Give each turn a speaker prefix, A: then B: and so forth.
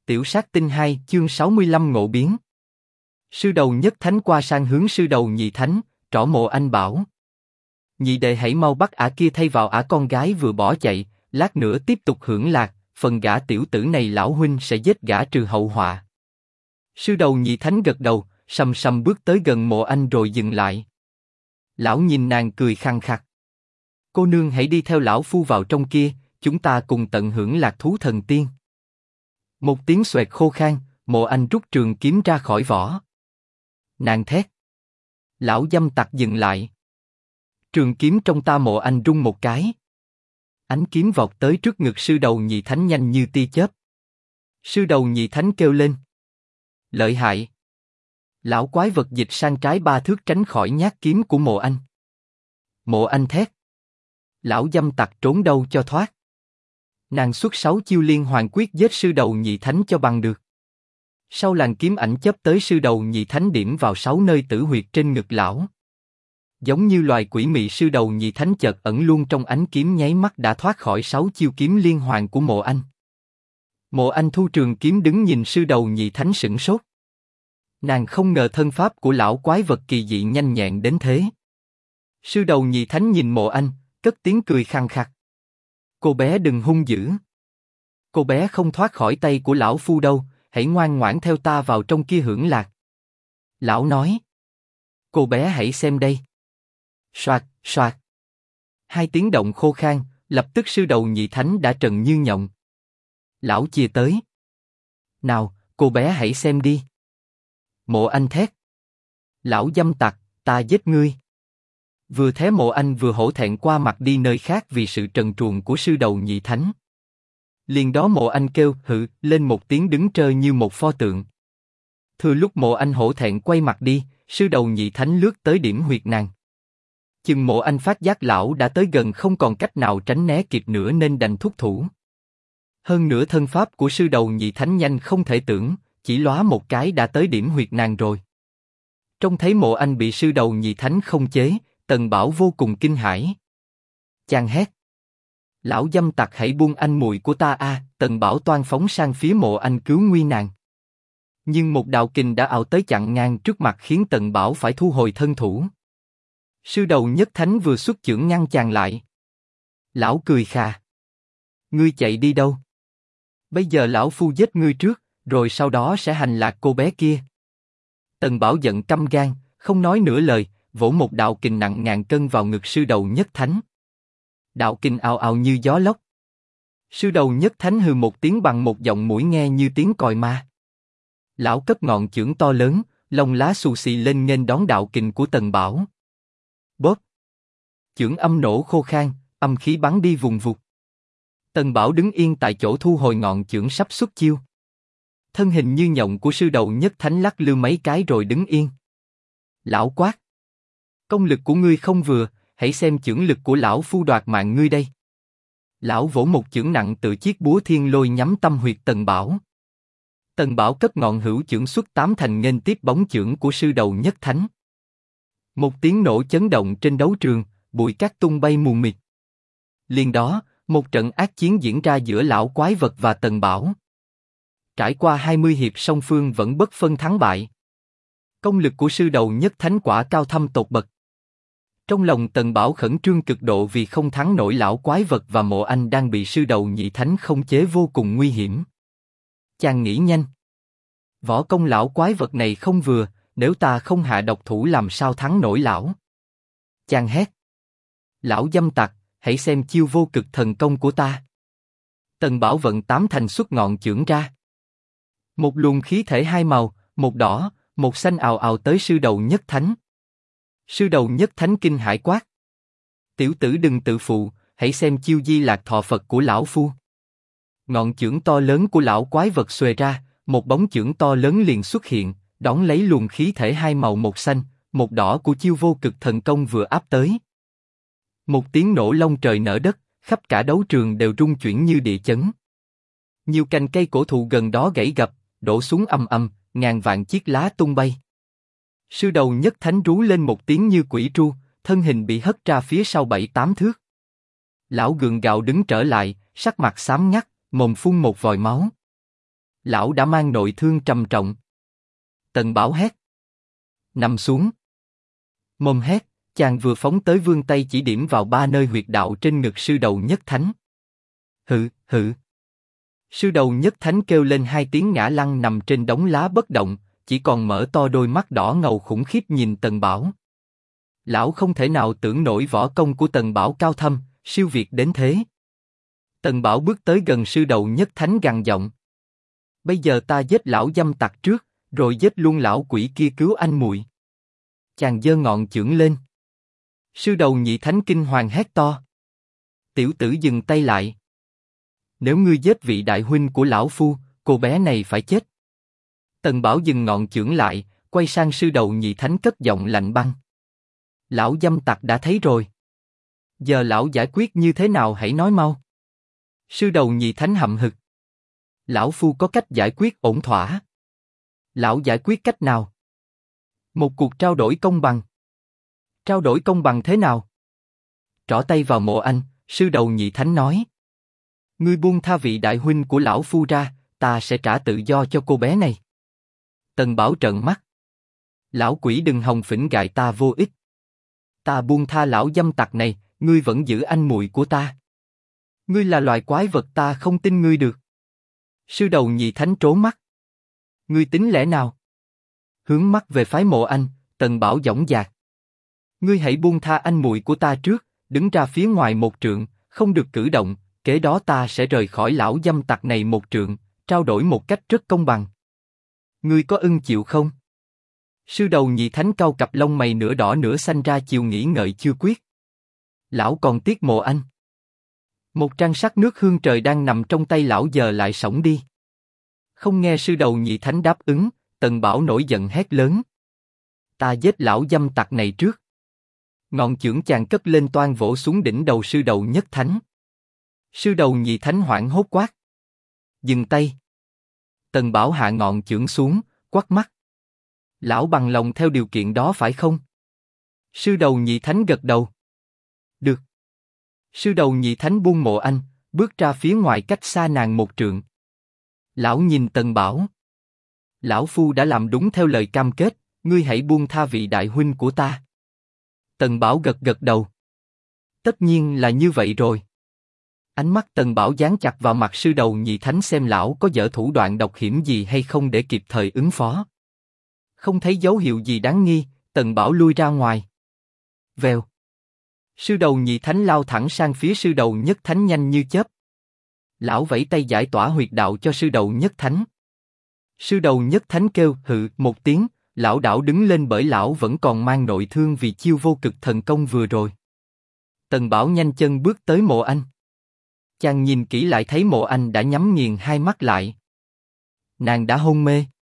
A: Tiểu sát tinh 2 chương 65 ngộ biến. Sư đầu nhất thánh qua sang hướng sư đầu nhị thánh, trỏ Mộ Anh bảo: nhị đệ hãy mau bắt ả kia thay vào ả con gái vừa bỏ chạy, lát nữa tiếp tục hưởng lạc, phần gã tiểu tử này lão huynh sẽ giết gã trừ hậu họa. Sư đầu nhị thánh gật đầu, sầm sầm bước tới gần Mộ Anh rồi dừng lại. Lão nhìn nàng cười khăng khặc: cô nương hãy đi theo lão phu vào trong kia, chúng ta cùng tận hưởng lạc thú thần tiên. Một tiếng xoẹt khô khan, Mộ Anh rút trường kiếm ra khỏi vỏ. Nàng thét. Lão dâm tặc dừng lại. Trường kiếm trong ta Mộ Anh rung một cái. Ánh kiếm vọt tới trước ngực sư đầu nhị thánh nhanh như tia chớp. Sư đầu nhị thánh kêu lên: lợi hại! Lão quái vật dịch sang trái 3 thước tránh khỏi nhát kiếm của Mộ Anh. Mộ Anh thét. Lão dâm tặc trốn đâu cho thoát. Nàng xuất 6 chiêu liên hoàn quyết giết sư đầu nhị thánh cho bằng được. Sau làn kiếm ảnh chớp tới, sư đầu nhị thánh điểm vào 6 nơi tử huyệt trên ngực lão. Giống như loài quỷ mị, sư đầu nhị thánh chợt ẩn luôn trong ánh kiếm, nháy mắt đã thoát khỏi 6 chiêu kiếm liên hoàn của Mộ Anh. Mộ Anh thu trường kiếm đứng nhìn sư đầu nhị thánh sửng sốt. Nàng không ngờ thân pháp của lão quái vật kỳ dị nhanh nhẹn đến thế. Sư đầu nhị thánh nhìn Mộ Anh, cất tiếng cười khăng khặc: cô bé đừng hung dữ. Cô bé không thoát khỏi tay của lão phu đâu, hãy ngoan ngoãn theo ta vào trong kia hưởng lạc. Lão nói: cô bé hãy xem đây. Soạt, soạt. 2 tiếng động khô khan, lập tức sư đầu nhị thánh đã trần như nhộng. Lão chìa tới. Nào, cô bé hãy xem đi. Mộ Anh thét. Lão dâm tặc, ta giết ngươi. Vừa thế Mộ Anh vừa hổ thẹn qua mặt đi nơi khác vì sự trần truồng của sư đầu nhị thánh. Liền đó Mộ Anh kêu hự lên một tiếng, đứng trơ như một pho tượng. Thừa lúc Mộ Anh hổ thẹn quay mặt đi, sư đầu nhị thánh lướt tới điểm huyệt nàng. Chừng Mộ Anh phát giác lão đã tới gần, không còn cách nào tránh né kịp nữa nên đành thúc thủ. Hơn nữa thân pháp của sư đầu nhị thánh nhanh không thể tưởng, chỉ lóa một cái đã tới điểm huyệt nàng rồi. Trông thấy Mộ Anh bị sư đầu nhị thánh không chế, Tần Bảo vô cùng kinh hãi. Chàng hét: lão dâm tặc hãy buông anh mùi của ta a! Tần Bảo toan phóng sang phía Mộ Anh cứu nguy nàng. Nhưng một đạo kình đã ảo tới chặn ngang trước mặt, khiến Tần Bảo phải thu hồi thân thủ. Sư đầu nhất thánh vừa xuất chưởng ngăn chàng lại. Lão cười khà: ngươi chạy đi đâu? Bây giờ lão phu giết ngươi trước, rồi sau đó sẽ hành lạc cô bé kia. Tần Bảo giận căm gan, không nói nửa lời, vỗ một đạo kình nặng ngàn cân vào ngực sư đầu nhất thánh. Đạo kình ào ào như gió lốc. Sư đầu nhất thánh hừ một tiếng bằng một giọng mũi nghe như tiếng còi ma. Lão cất ngọn chưởng to lớn, lông lá xù xì lên nghênh đón đạo kình của Tần Bảo. Bóp! Chưởng âm nổ khô khan, âm khí bắn đi vùng vụt. Tần Bảo đứng yên tại chỗ thu hồi ngọn chưởng sắp xuất chiêu. Thân hình như nhộng của sư đầu nhất thánh lắc lư mấy cái rồi đứng yên. Lão quát: công lực của ngươi không vừa, hãy xem chưởng lực của lão phu đoạt mạng ngươi đây. Lão vỗ một chưởng nặng tự chiếc búa thiên lôi nhắm tâm huyệt Tần Bảo. Tần Bảo cất ngọn hữu chưởng xuất 8 thành nghênh tiếp bóng chưởng của sư đầu nhất thánh. Một tiếng nổ chấn động trên đấu trường, bụi cát tung bay mù mịt. Liền đó, một trận ác chiến diễn ra giữa lão quái vật và Tần Bảo. Trải qua 20 hiệp, song phương vẫn bất phân thắng bại. Công lực của sư đầu nhất thánh quả cao thâm tột bậc. Trong lòng Tần Bảo khẩn trương cực độ vì không thắng nổi lão quái vật, và Mộ Anh đang bị sư đầu nhị thánh không chế vô cùng nguy hiểm. Chàng nghĩ nhanh. Võ công lão quái vật này không vừa, nếu ta không hạ độc thủ làm sao thắng nổi lão. Chàng hét: lão dâm tặc, hãy xem chiêu vô cực thần công của ta. Tần Bảo vận 8 thành xuất ngọn chưởng ra. Một luồng khí thể 2 màu, một đỏ, một xanh ào ào tới sư đầu nhất thánh. Sư đầu nhất thánh kinh hãi quát: tiểu tử đừng tự phụ, hãy xem chiêu Di Lạc Thọ Phật của lão phu. Ngọn chưởng to lớn của lão quái vật xuề ra, một bóng chưởng to lớn liền xuất hiện, đón lấy luồng khí thể 2 màu, một xanh, một đỏ của chiêu vô cực thần công vừa áp tới. Một tiếng nổ long trời nở đất, khắp cả đấu trường đều rung chuyển như địa chấn. Nhiều cành cây cổ thụ gần đó gãy gập, đổ xuống ầm ầm, ngàn vạn chiếc lá tung bay. Sư đầu nhất thánh rú lên một tiếng như quỷ tru, thân hình bị hất ra phía sau 7-8 thước. Lão gượng gạo đứng trở lại, sắc mặt xám ngắt, mồm phun một vòi máu. Lão đã mang nội thương trầm trọng. Tần Bảo hét. Nằm xuống. Mồm hét, chàng vừa phóng tới vươn tay chỉ điểm vào 3 nơi huyệt đạo trên ngực sư đầu nhất thánh. Hự, hự. Sư đầu nhất thánh kêu lên 2 tiếng ngã lăn nằm trên đống lá bất động, chỉ còn mở to đôi mắt đỏ ngầu khủng khiếp nhìn Tần Bảo. Lão không thể nào tưởng nổi võ công của Tần Bảo cao thâm, siêu việt đến thế. Tần Bảo bước tới gần sư đầu nhất thánh gằn giọng. Bây giờ ta giết lão dâm tặc trước, rồi giết luôn lão quỷ kia cứu anh muội. Chàng giơ ngọn chưởng lên. Sư đầu nhị thánh kinh hoàng hét to. Tiểu tử dừng tay lại. Nếu ngươi giết vị đại huynh của lão phu, cô bé này phải chết. Tần Bảo dừng ngọn chưởng lại, quay sang sư đầu nhị thánh cất giọng lạnh băng. Lão dâm tặc đã thấy rồi. Giờ lão giải quyết như thế nào hãy nói mau. Sư đầu nhị thánh hậm hực. Lão phu có cách giải quyết ổn thỏa. Lão giải quyết cách nào? Một cuộc trao đổi công bằng. Trao đổi công bằng thế nào? Trỏ tay vào Mộ Anh, sư đầu nhị thánh nói. Ngươi buông tha vị đại huynh của lão phu ra, ta sẽ trả tự do cho cô bé này. Tần Bảo trợn mắt. Lão quỷ đừng hòng phỉnh gài ta vô ích. Ta buông tha lão dâm tặc này, ngươi vẫn giữ anh muội của ta. Ngươi là loài quái vật, ta không tin ngươi được. Sư đầu nhị thánh trố mắt. Ngươi tính lẽ nào? Hướng mắt về phái Mộ Anh, Tần Bảo dõng dạc. Ngươi hãy buông tha anh muội của ta trước, đứng ra phía ngoài 1 trượng, không được cử động, kế đó ta sẽ rời khỏi lão dâm tặc này 1 trượng, trao đổi một cách rất công bằng. Ngươi có ưng chịu không? Sư đầu nhị thánh cau cặp lông mày nửa đỏ nửa xanh ra chiều nghĩ ngợi chưa quyết. Lão còn tiếc Mộ Anh. Một trang sắc nước hương trời đang nằm trong tay lão giờ lại xổng đi. Không nghe sư đầu nhị thánh đáp ứng, Tần Bảo nổi giận hét lớn. Ta giết lão dâm tặc này trước. Ngọn chưởng chàng cất lên toan vỗ xuống đỉnh đầu sư đầu nhất thánh. Sư đầu nhị thánh hoảng hốt quát. Dừng tay. Tần Bảo hạ ngọn chưởng xuống, quát mắt. Lão bằng lòng theo điều kiện đó phải không? Sư đầu nhị thánh gật đầu. Được. Sư đầu nhị thánh buông Mộ Anh, bước ra phía ngoài cách xa nàng 1 trượng. Lão nhìn Tần Bảo. Lão phu đã làm đúng theo lời cam kết, ngươi hãy buông tha vị đại huynh của ta. Tần Bảo gật gật đầu. Tất nhiên là như vậy rồi. Ánh mắt Tần Bảo dán chặt vào mặt sư đầu nhị thánh xem lão có dở thủ đoạn độc hiểm gì hay không để kịp thời ứng phó. Không thấy dấu hiệu gì đáng nghi, Tần Bảo lui ra ngoài. Vèo. Sư đầu nhị thánh lao thẳng sang phía sư đầu nhất thánh nhanh như chớp. Lão vẫy tay giải tỏa huyệt đạo cho sư đầu nhất thánh. Sư đầu nhất thánh kêu hự 1 tiếng, lão đảo đứng lên bởi lão vẫn còn mang nội thương vì chiêu vô cực thần công vừa rồi. Tần Bảo nhanh chân bước tới Mộ Anh. Chàng nhìn kỹ lại thấy Mộ Anh đã nhắm nghiền 2 mắt lại. Nàng đã hôn mê.